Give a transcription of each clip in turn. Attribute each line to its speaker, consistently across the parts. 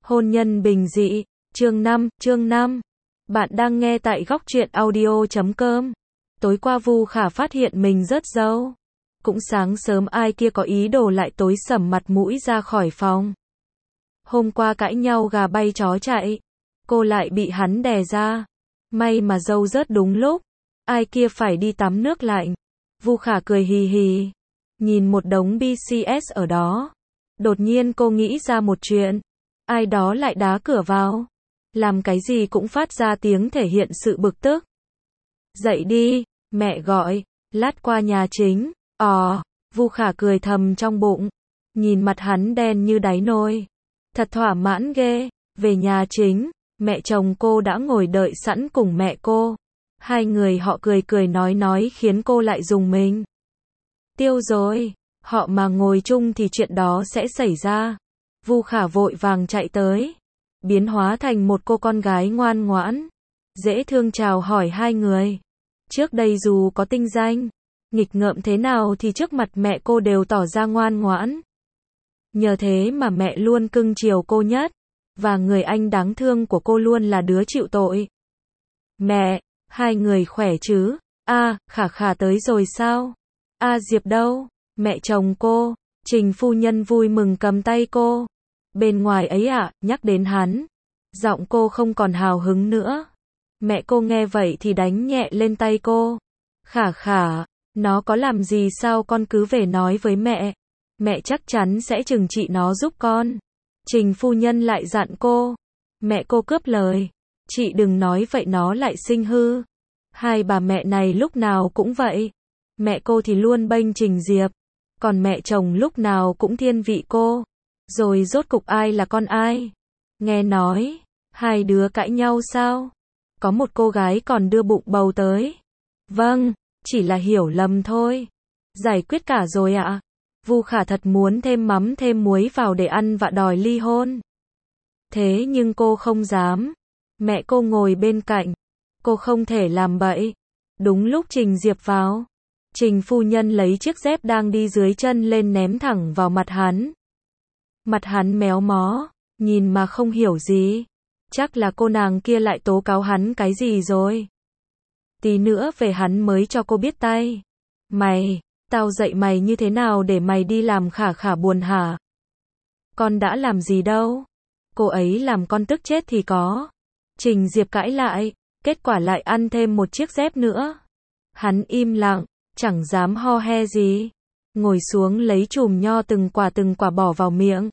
Speaker 1: Hôn nhân bình dị, chương 5. Bạn đang nghe tại góc truyện audio.com. Tối qua Vu Khả phát hiện mình rớt dâu. Cũng sáng sớm ai kia có ý đồ lại tối sầm mặt mũi ra khỏi phòng. Hôm qua cãi nhau gà bay chó chạy. Cô lại bị hắn đè ra. May mà dâu rớt đúng lúc. Ai kia phải đi tắm nước lạnh. Vu Khả cười hì hì. Nhìn một đống BCS ở đó. Đột nhiên cô nghĩ ra một chuyện. Ai đó lại đá cửa vào. Làm cái gì cũng phát ra tiếng thể hiện sự bực tức. Dậy đi, mẹ gọi, lát qua nhà chính. Vu Khả cười thầm trong bụng. Nhìn mặt hắn đen như đáy nồi. Thật thỏa mãn ghê. Về nhà chính, mẹ chồng cô đã ngồi đợi sẵn cùng mẹ cô. Hai người họ cười cười nói khiến cô lại rùng mình. Tiêu rồi, họ mà ngồi chung thì chuyện đó sẽ xảy ra. Vu Khả vội vàng chạy tới, biến hóa thành một cô con gái ngoan ngoãn, dễ thương chào hỏi hai người. Trước đây dù có tinh danh, nghịch ngợm thế nào thì trước mặt mẹ cô đều tỏ ra ngoan ngoãn. Nhờ thế mà mẹ luôn cưng chiều cô nhất, và người anh đáng thương của cô luôn là đứa chịu tội. Mẹ, hai người khỏe chứ? Khả Khả tới rồi sao? Diệp đâu? Mẹ chồng cô, Trình phu nhân vui mừng cầm tay cô. Bên ngoài ấy nhắc đến hắn. Giọng cô không còn hào hứng nữa. Mẹ cô nghe vậy thì đánh nhẹ lên tay cô. Khả Khả, nó có làm gì sao con cứ về nói với mẹ. Mẹ chắc chắn sẽ trừng trị nó giúp con. Trình phu nhân lại dặn cô. Mẹ cô cướp lời. Chị đừng nói vậy nó lại sinh hư. Hai bà mẹ này lúc nào cũng vậy. Mẹ cô thì luôn bênh Trình Diệp. Còn mẹ chồng lúc nào cũng thiên vị cô. Rồi rốt cục ai là con ai? Nghe nói, hai đứa cãi nhau sao? Có một cô gái còn đưa bụng bầu tới. Vâng, chỉ là hiểu lầm thôi. Giải quyết cả rồi ạ. Vu Khả thật muốn thêm mắm thêm muối vào để ăn và đòi ly hôn. Thế nhưng cô không dám. Mẹ cô ngồi bên cạnh. Cô không thể làm bậy. Đúng lúc Trình Diệp vào. Trình phu nhân lấy chiếc dép đang đi dưới chân lên ném thẳng vào mặt hắn. Mặt hắn méo mó, nhìn mà không hiểu gì. Chắc là cô nàng kia lại tố cáo hắn cái gì rồi. Tí nữa về hắn mới cho cô biết tay. Mày, tao dạy mày như thế nào để mày đi làm Khả Khả buồn hả? Con đã làm gì đâu. Cô ấy làm con tức chết thì có. Trình Diệp cãi lại, kết quả lại ăn thêm một chiếc dép nữa. Hắn im lặng, chẳng dám ho he gì. Ngồi xuống lấy chùm nho từng quả bỏ vào miệng.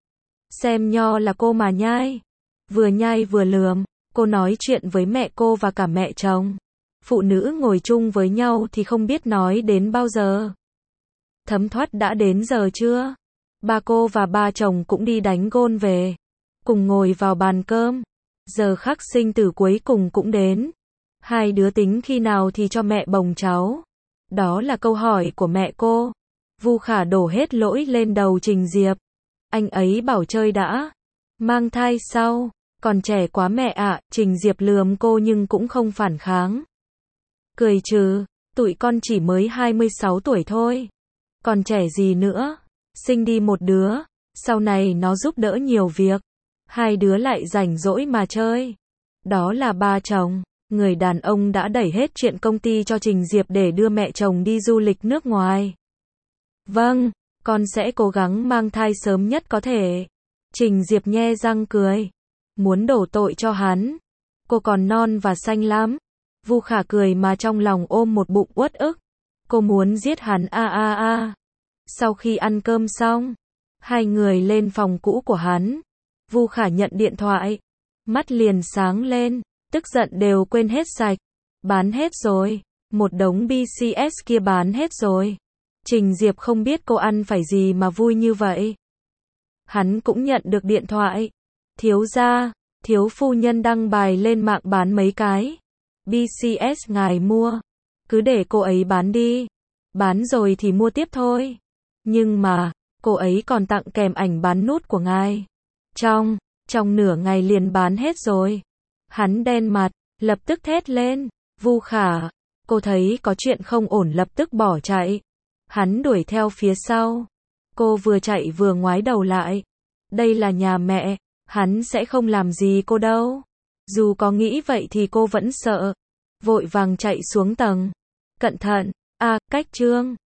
Speaker 1: Xem nho là cô mà nhai. Vừa nhai vừa lườm, cô nói chuyện với mẹ cô và cả mẹ chồng. Phụ nữ ngồi chung với nhau thì không biết nói đến bao giờ. Thấm thoát đã đến giờ chưa? Ba cô và ba chồng cũng đi đánh gôn về. Cùng ngồi vào bàn cơm. Giờ khắc sinh tử cuối cùng cũng đến. Hai đứa tính khi nào thì cho mẹ bồng cháu? Đó là câu hỏi của mẹ cô. Vu Khả đổ hết lỗi lên đầu Trình Diệp. Anh ấy bảo chơi đã. Mang thai sau. Còn trẻ quá mẹ ạ. Trình Diệp lườm cô nhưng cũng không phản kháng. Cười trừ. Tụi con chỉ mới 26 tuổi thôi. Còn trẻ gì nữa. Sinh đi một đứa. Sau này nó giúp đỡ nhiều việc. Hai đứa lại rảnh rỗi mà chơi. Đó là ba chồng. Người đàn ông đã đẩy hết chuyện công ty cho Trình Diệp để đưa mẹ chồng đi du lịch nước ngoài. Vâng, con sẽ cố gắng mang thai sớm nhất có thể. Trình Diệp nhe răng cười. Muốn đổ tội cho hắn. Cô còn non và xanh lắm. Vu Khả cười mà trong lòng ôm một bụng uất ức. Cô muốn giết hắn Sau khi ăn cơm xong, hai người lên phòng cũ của hắn. Vu Khả nhận điện thoại. Mắt liền sáng lên. Tức giận đều quên hết sạch. Bán hết rồi. Một đống BCS kia bán hết rồi. Trình Diệp không biết cô ăn phải gì mà vui như vậy. Hắn cũng nhận được điện thoại. Thiếu gia, thiếu phu nhân đăng bài lên mạng bán mấy cái. BCS ngài mua. Cứ để cô ấy bán đi. Bán rồi thì mua tiếp thôi. Nhưng mà, cô ấy còn tặng kèm ảnh bán nút của ngài. Trong nửa ngày liền bán hết rồi. Hắn đen mặt, lập tức thét lên. Vu Khả, cô thấy có chuyện không ổn lập tức bỏ chạy. Hắn đuổi theo phía sau. Cô vừa chạy vừa ngoái đầu lại. Đây là nhà mẹ, Hắn sẽ không làm gì cô đâu. Dù có nghĩ vậy thì cô vẫn sợ. Vội vàng chạy xuống tầng. Cẩn thận. À, cách Trương.